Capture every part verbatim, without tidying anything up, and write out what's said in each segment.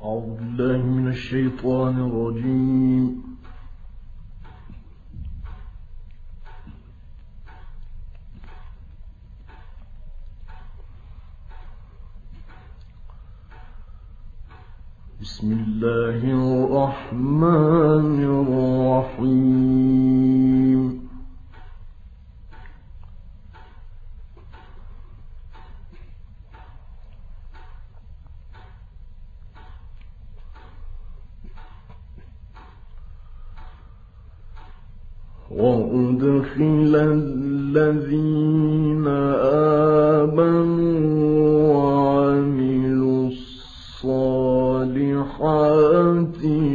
أعوذ بالله من الشيطان الرجيم. بسم الله الرحمن الرحيم. وأدخل الذين آمنوا وعملوا الصالحات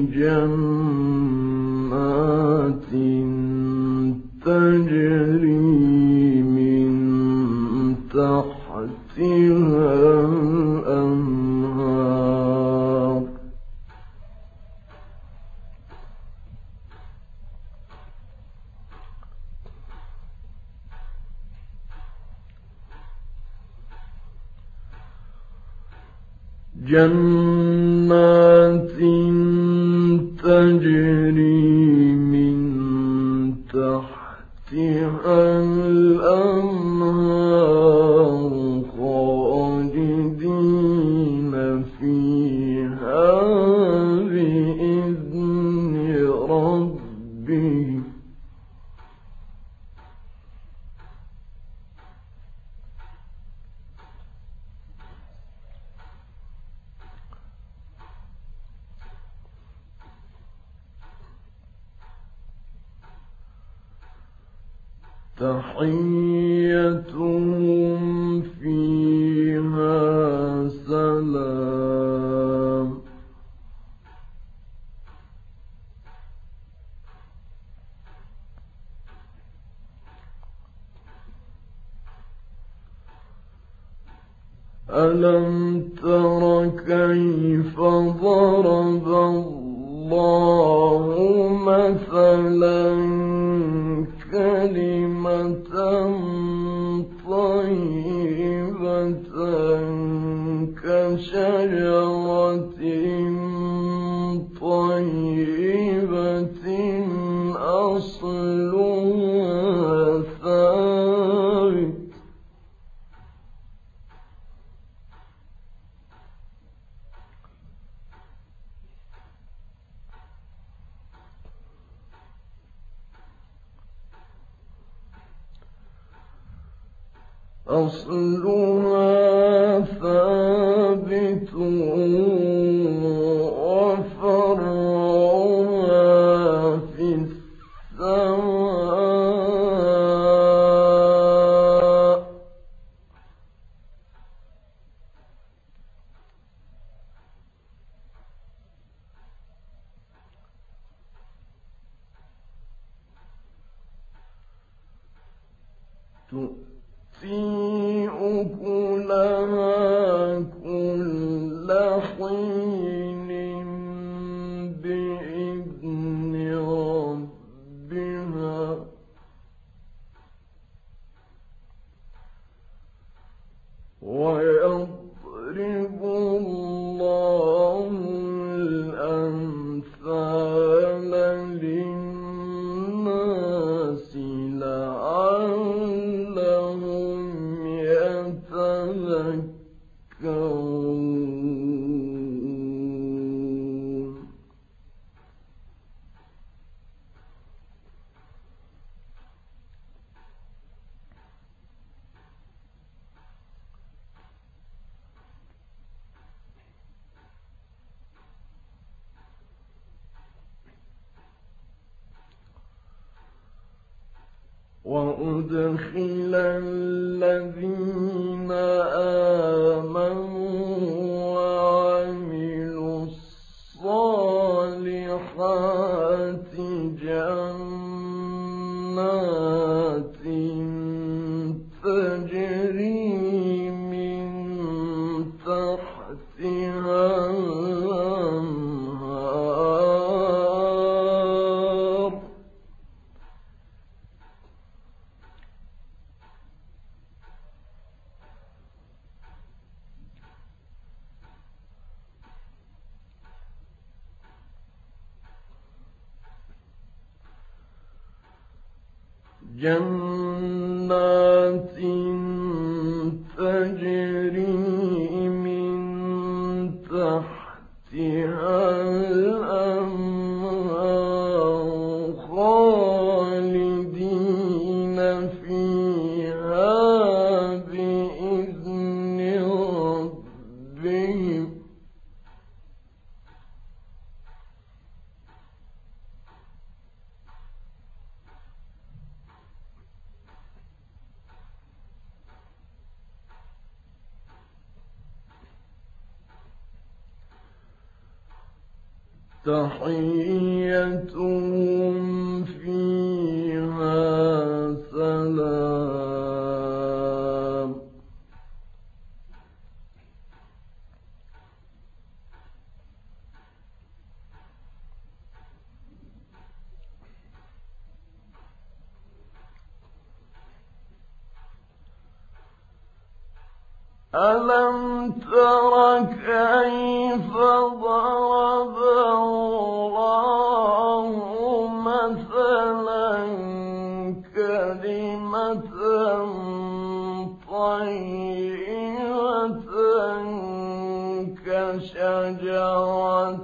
جنات تجري من تحتها الأنهار جنات تجري من تحتها الأنهار خالدين فيها بإذن ربهم تحيتهم فيها سلام ألم تر كيف ضرب الله مثلا كلمة طيبة كشجرة طيبة أصلها ثابت أصلها ثابت وفرعها في السماء تؤتي أكلها كل حين بإذن ربها ويضرب الله الأمثال للناس لعلهم يتذكرون. وأدخل الذين آمنوا وعملوا الصالحات جنات تجري من تحتها الأنهار جنات تجري من تحتها الأنهار خالدين فيها بإذن ربهم تحيتهم فيها سلام ألم تر كيف ضرب الله مثلا كلمة طيبة كشجرة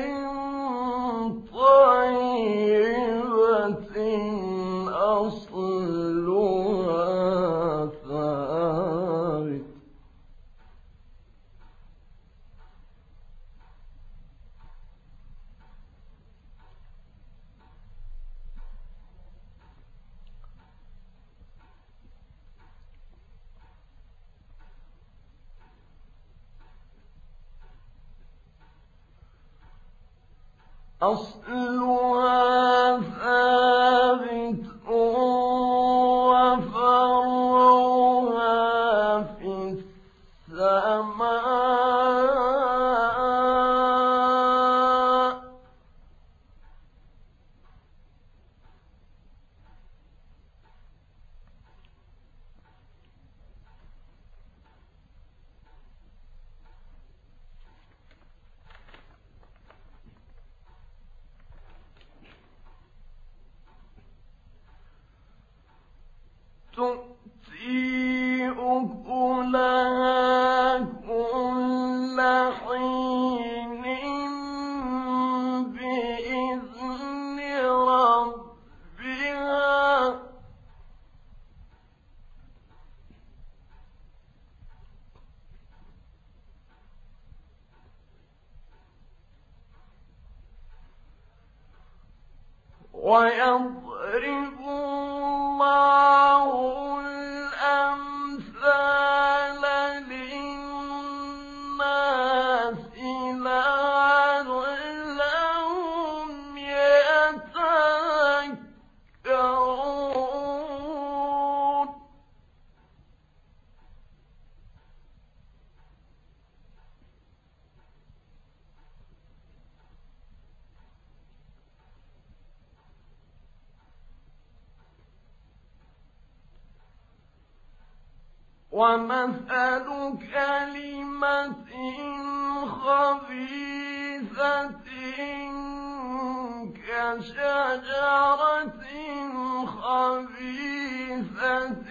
طيبة أصلها ثابت أصلها ثابت وفرعها في السماء تؤتي أكلها كل حين بإذن ربها ويضرب الله الأمثال للناس لعلهم يتذكرون ومثل كلمة خبيثة كشجرة خبيثة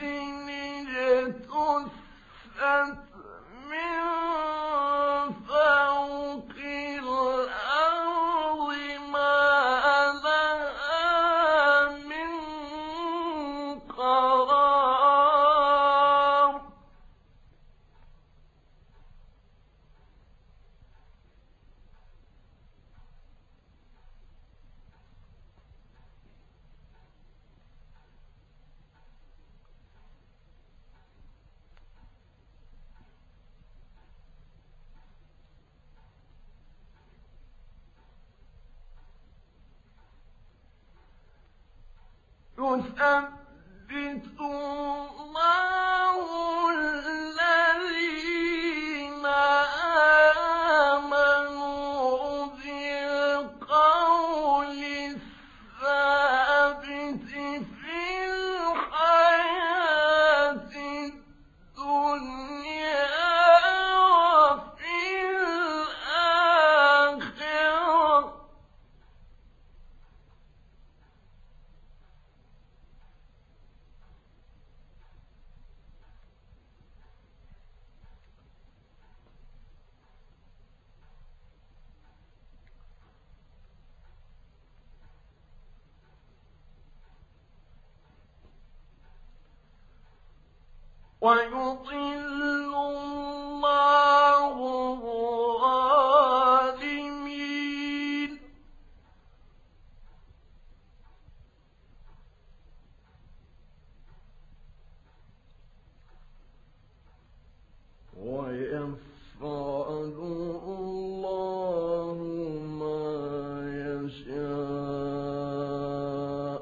اجتثت من فوق الأرض ما لها من قرار يثبت الله الذين آمنوا بالقول الثابت في الحياة الدنيا وفي الآخرة ويضل الله الظالمين ويفعل الله ما يشاء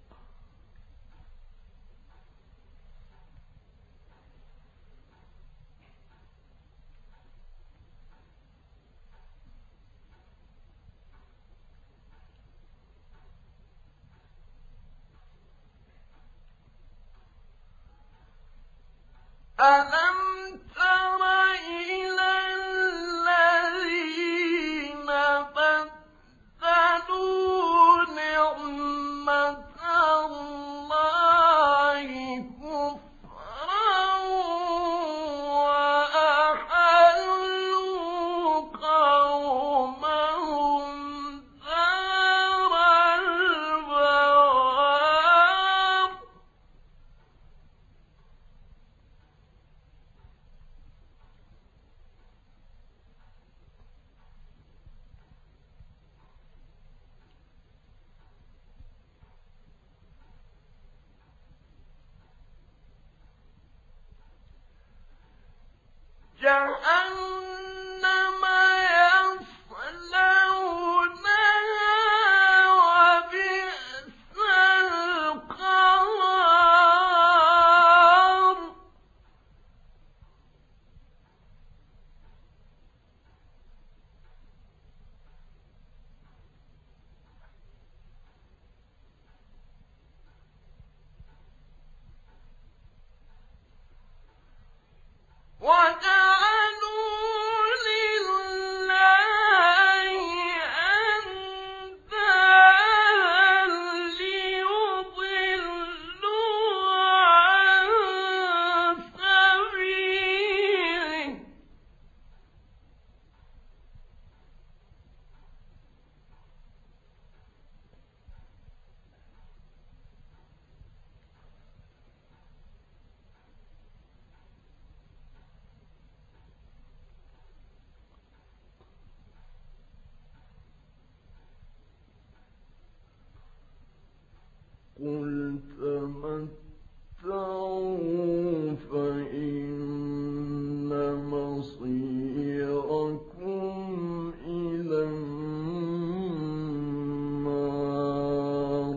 ألم تر إلى الذين بدلوا نعمة الله كفرا وأحلوا قومهم دار البوار جهنم يصلونها وبئس القرار وجعلوا لله أندادا ليضلوا عن سبيله قل تمتعوا فإن مصيركم إلى النار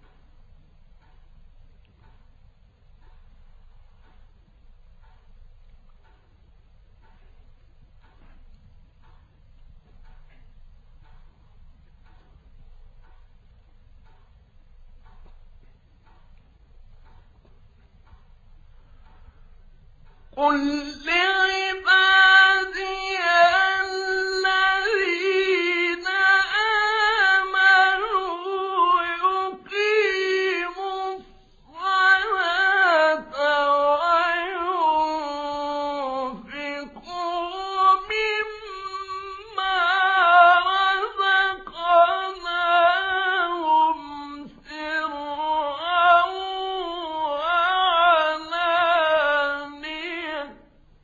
قل لعبادي الذين آمنوا يقيموا الصلاة وينفقوا مما رزقناهم سرا وعلانية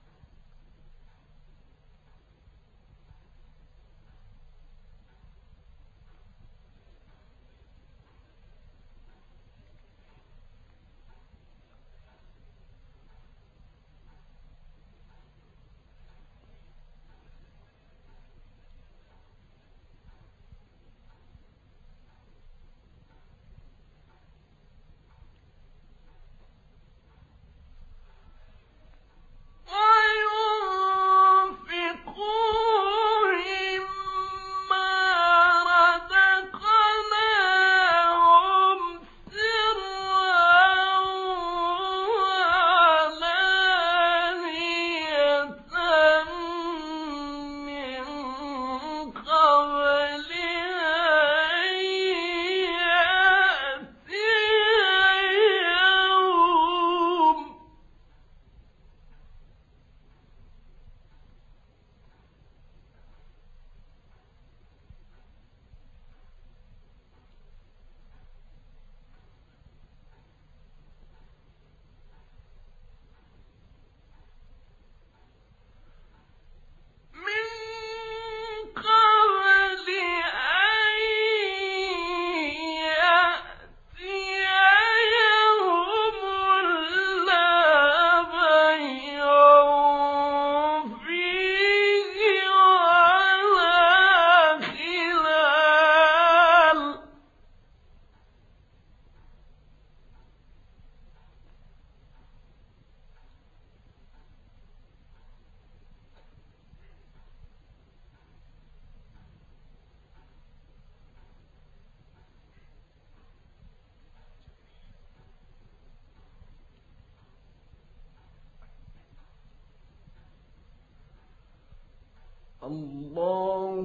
الله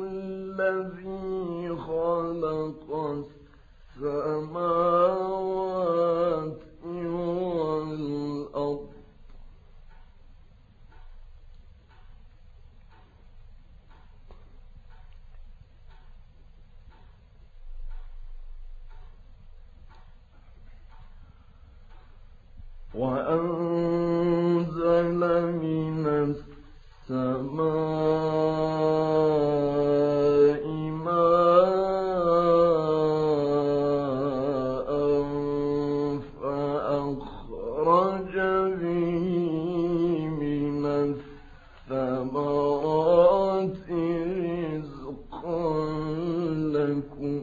الذي خلق السماوات والأرض وأنزل من السماء ماء فأخرج به من الثمرات رزقا لكم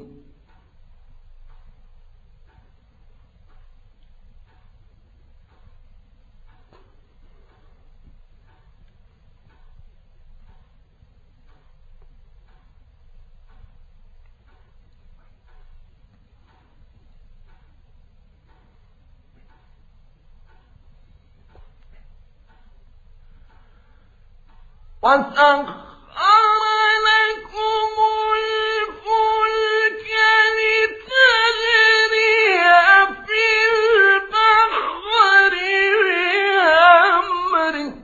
وسخر لكم الفلك لتجري في البحر بأمره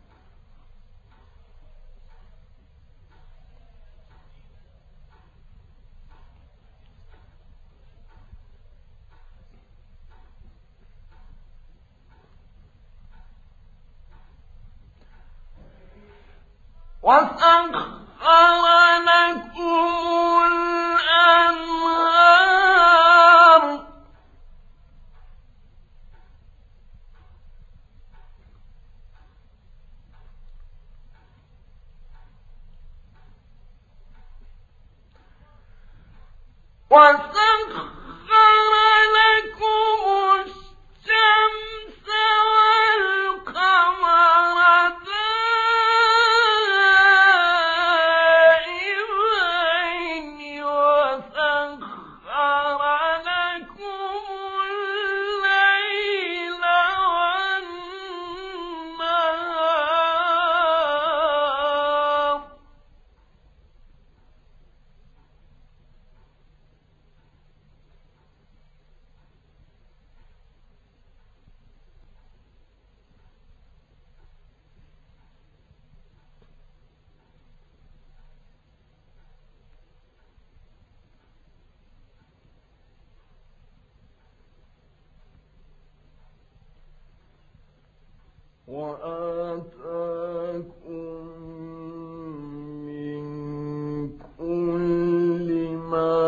وسخر لكم الأنهار وسخر لكم الشمس والقمر دائبين وسخر لكم الليل والنهار وآتاكم من كل ما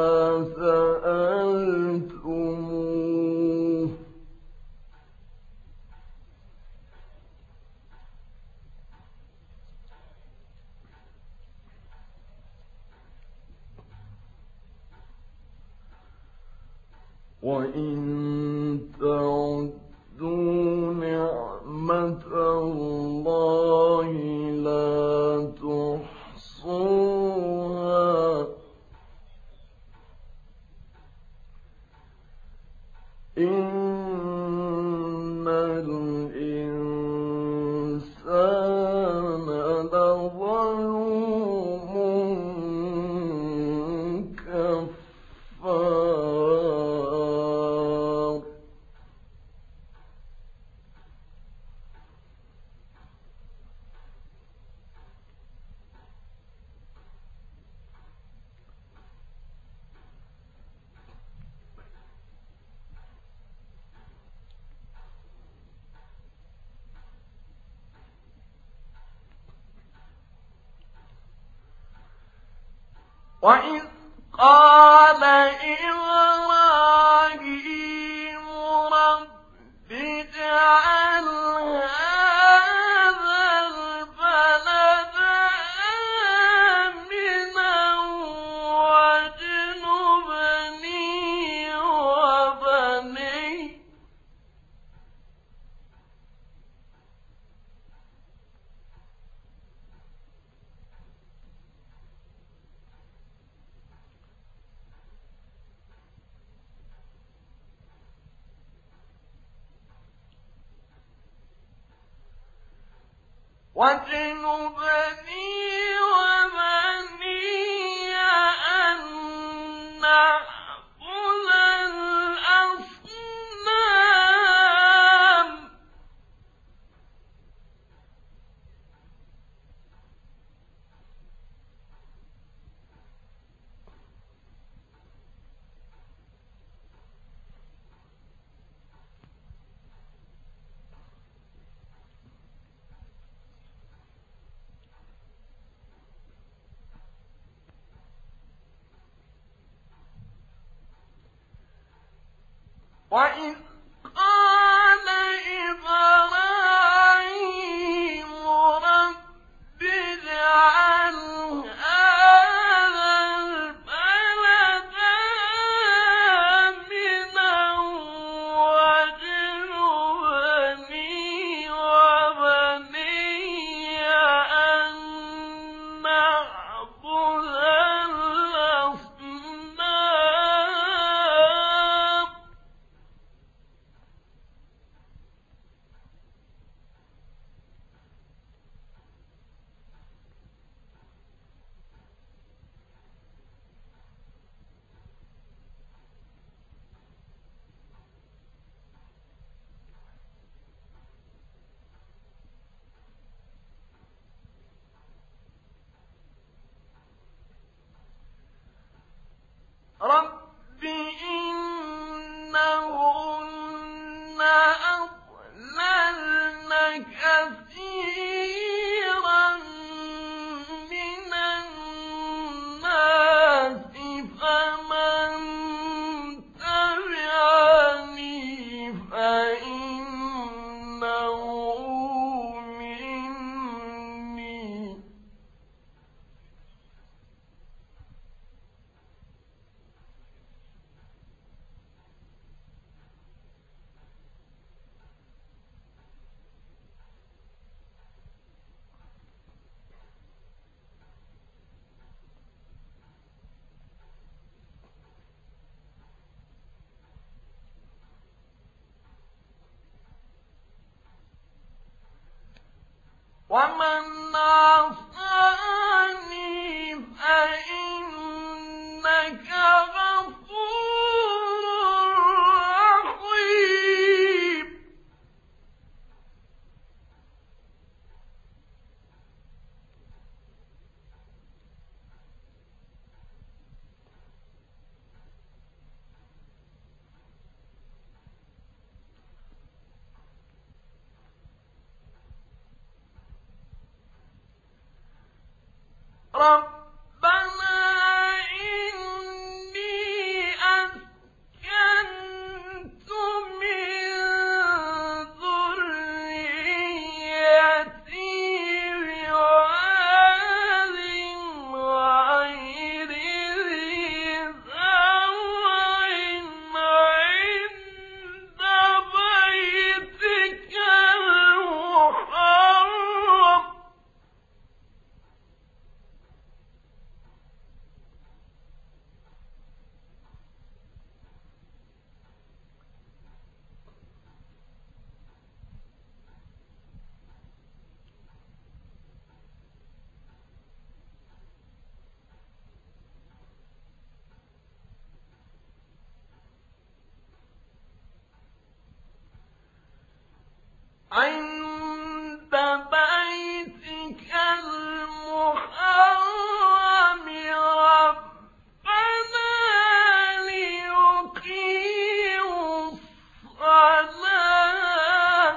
سألتموه وإن تعدوا نعمة الله لا تحصوها إن الإنسان لظلوم كفار وإذ قال إبراهيم رب اجعل هذا البلد آمنا واجنبني وبني واجنبني وإذ قال إبراهيم رب اجعل هذا البلد آمنا واجنبني وبني أن نعبد الأصنام رب إنهن أضللن كثيرا من الناس فمن تبعني فإنه مني ومن عصاني فإنك غفور رحيم ربنا إني أسكنت من ذريتي بواد غير ذي زرع عند بيتك المحرم عند بيتك المحرم ربنا ليقيموا الصلاة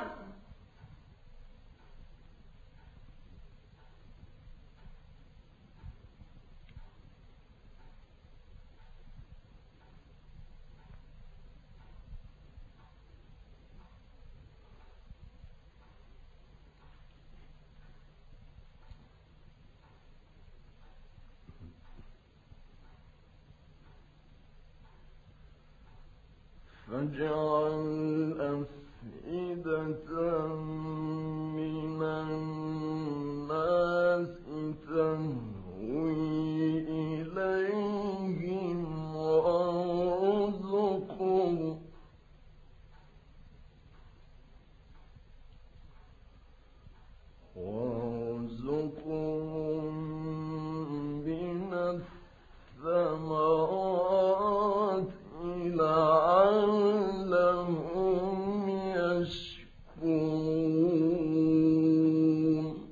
فاجعل أفئدة من الناس تهوي إليهم وارزقهم وارزقهم من الثمرات لعلهم يشكرون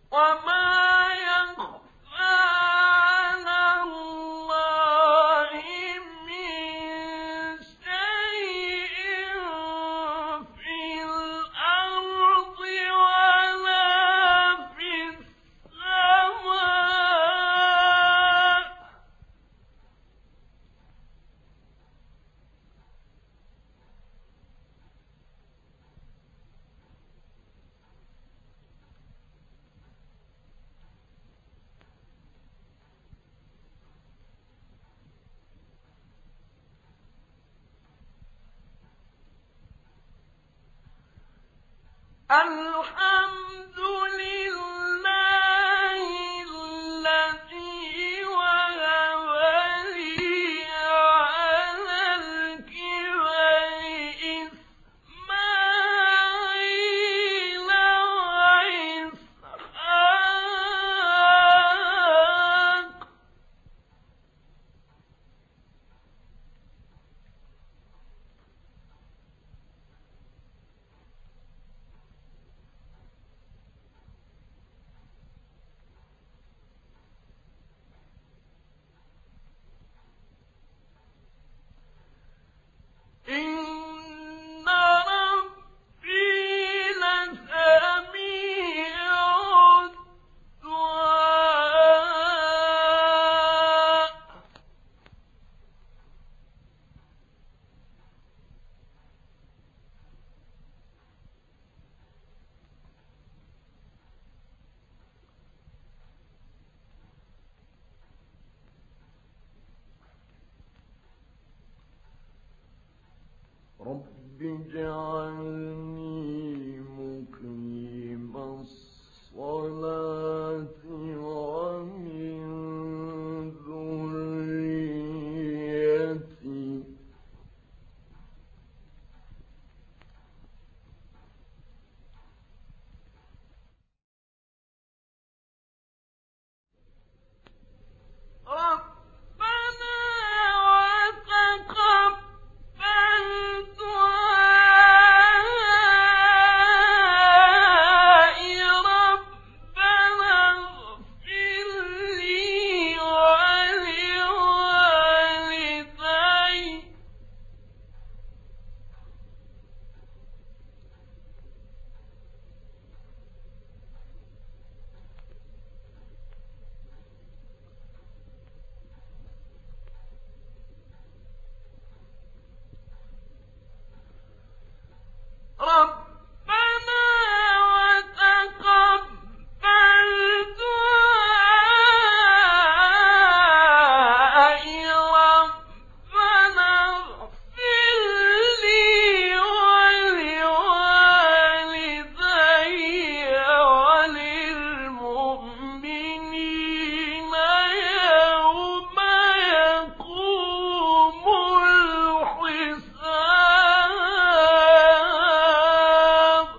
الحمد لله الذي وهب لي على الكبر إسماعيل وإسحاق إن ربي لسميع الدعاء رب اجعلني مقيم الصلاة ومن ذريتي ربنا وتقبل دعائي ربنا اغفر لي ولوالدي ربنا وتقبل دعائي ربنا اغفر لي ولوالدي وللمؤمنين يوم يقوم الحساب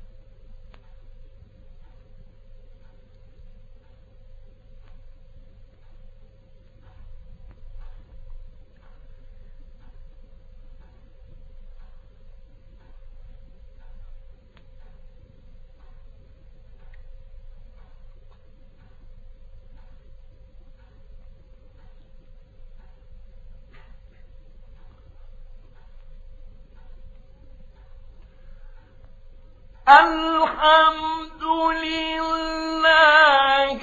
الحمد لله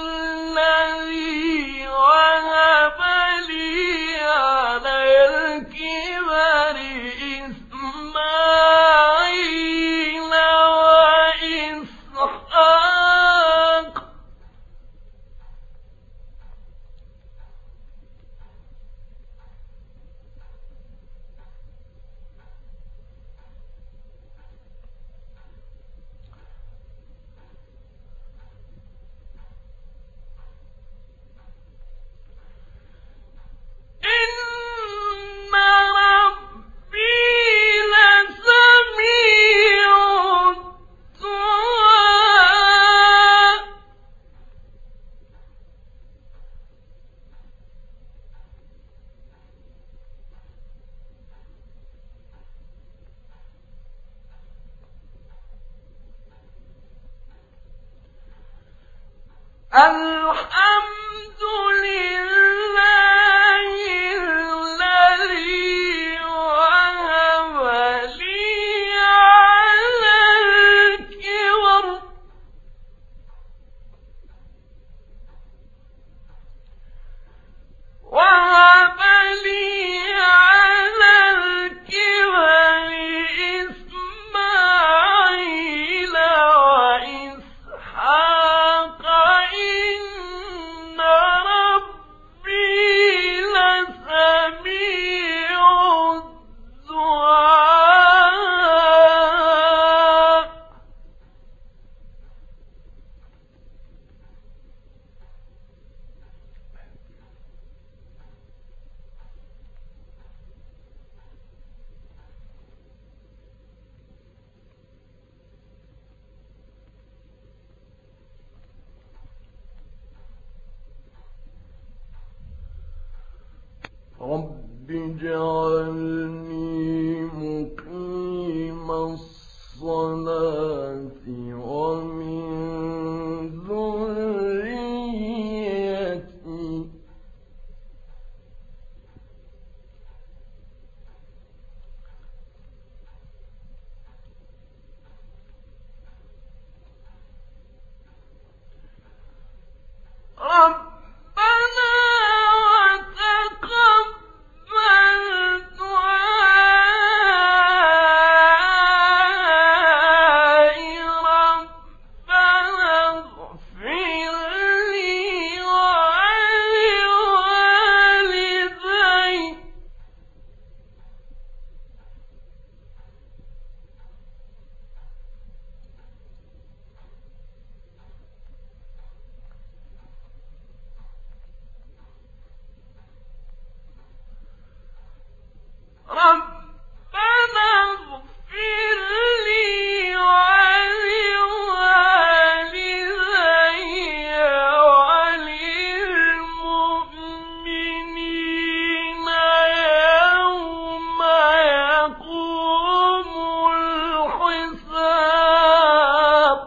الذي وهب لي على الكبر إسماعيل وإسحاق الحمد لله الذي وهب لي على الكبر وهب لي على الكبر إسماعيل وإسحاق إن ربي لسميع الدعاء. رب اجعلني مقيم الصلاة ومن ذريتي ربنا وتقبل دعائي ربنا اغفر لي ولوالدي ربنا اغفر لي ولوالدي وللمؤمنين يوم يقوم الحساب.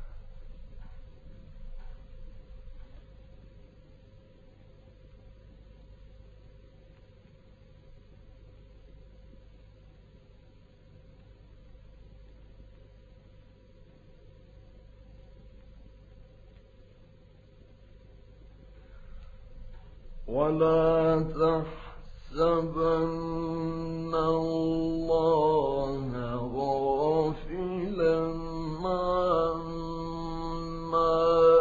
ولا تحسبن الله غافلا عما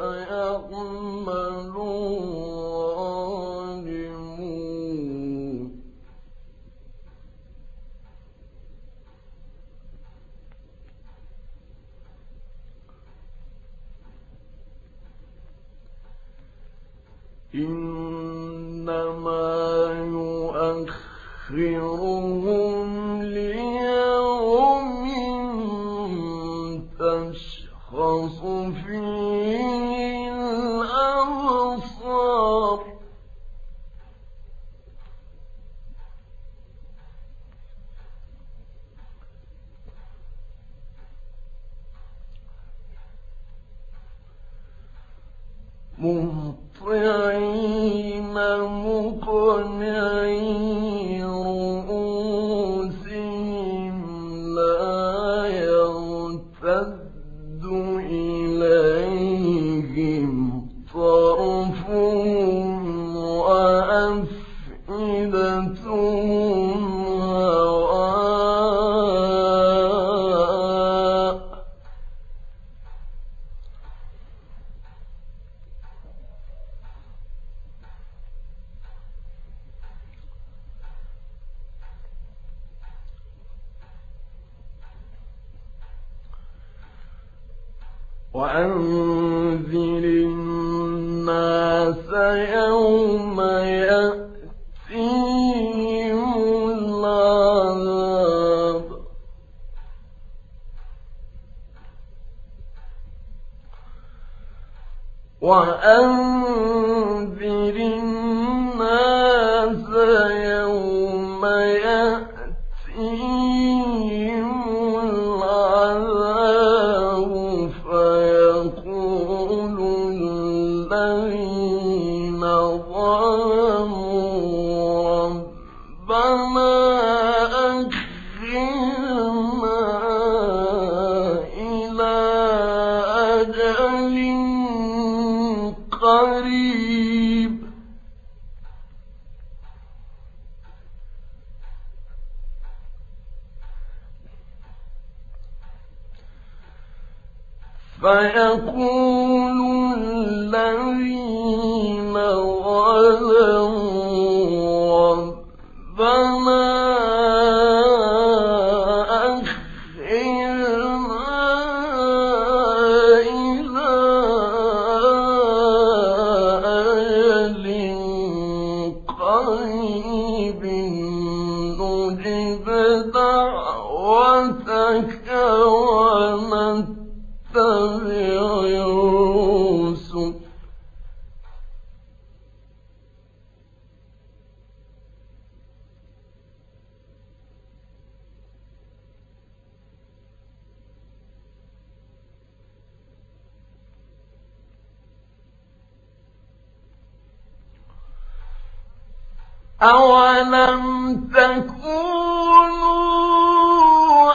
يعمل الظالمون إنما يؤخرهم ليوم تشخص فيه الأبصار مهطعين مقنعي رؤوسهم لا يرتد إليهم طرفهم وأفئدتهم هواء وأنذر الناس يوم يأتيهم العذاب وأنذر الناس يوم يأتيهم العذاب فيقول قريب فيقول الذين ظلموا ربنا أولم تكونوا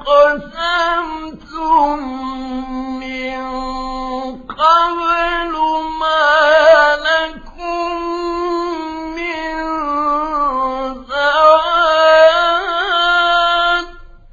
أقسمتم من قبل ما لكم من زوال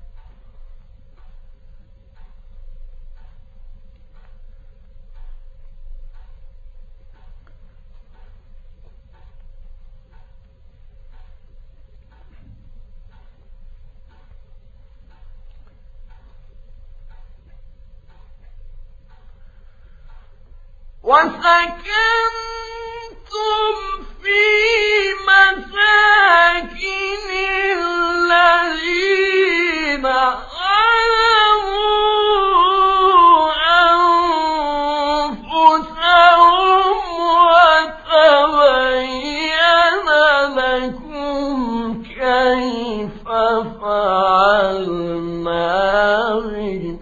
وسكنتم في مساكن الذين ظلموا أنفسهم وتبين لكم كيف فعلنا بهم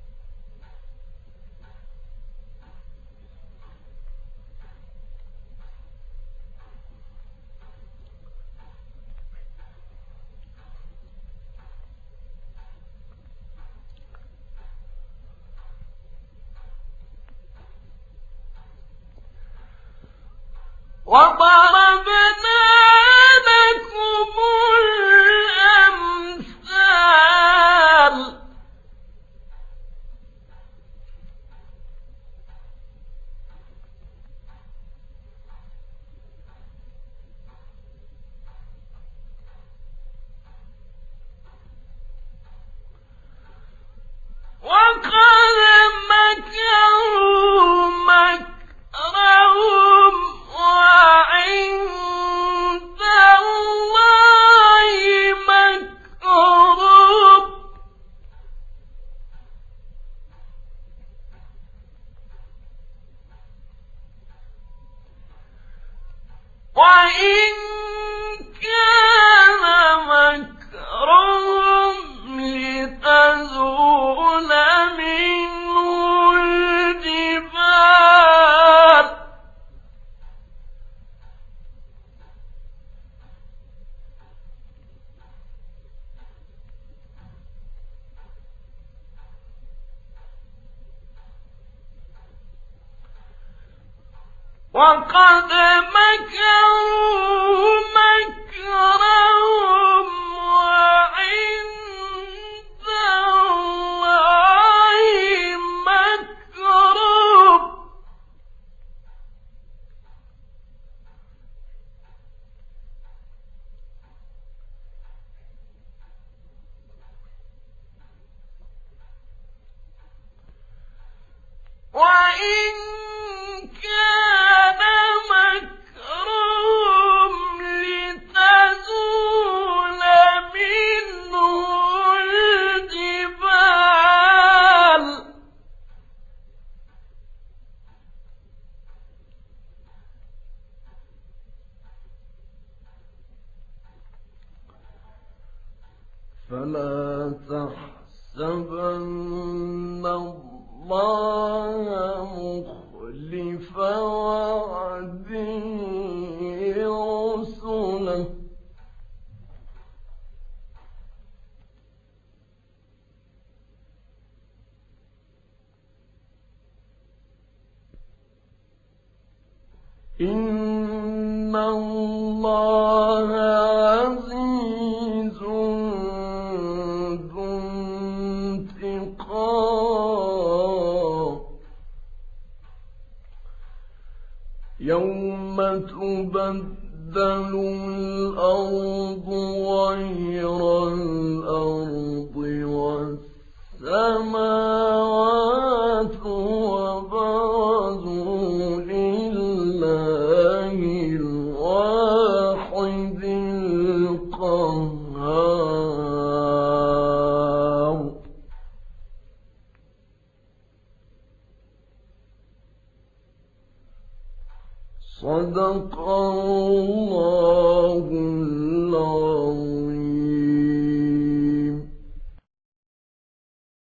وضربنا لكم الأمثال وقد مكروا مكرهم وعند الله مكرهم وإن كان مكرهم لتزول منه الجبال وقد مكروا مكرهم وعند الله مكرهم وإن كان مكرهم لتزول منه الجبال فلا تحسبن الله مخلف وعده رسله إن الله عزيز ذو انتقام يوم تبدل الأرض غير الأرض والسماوات وبرزوا لله الواحد القهار صدق الله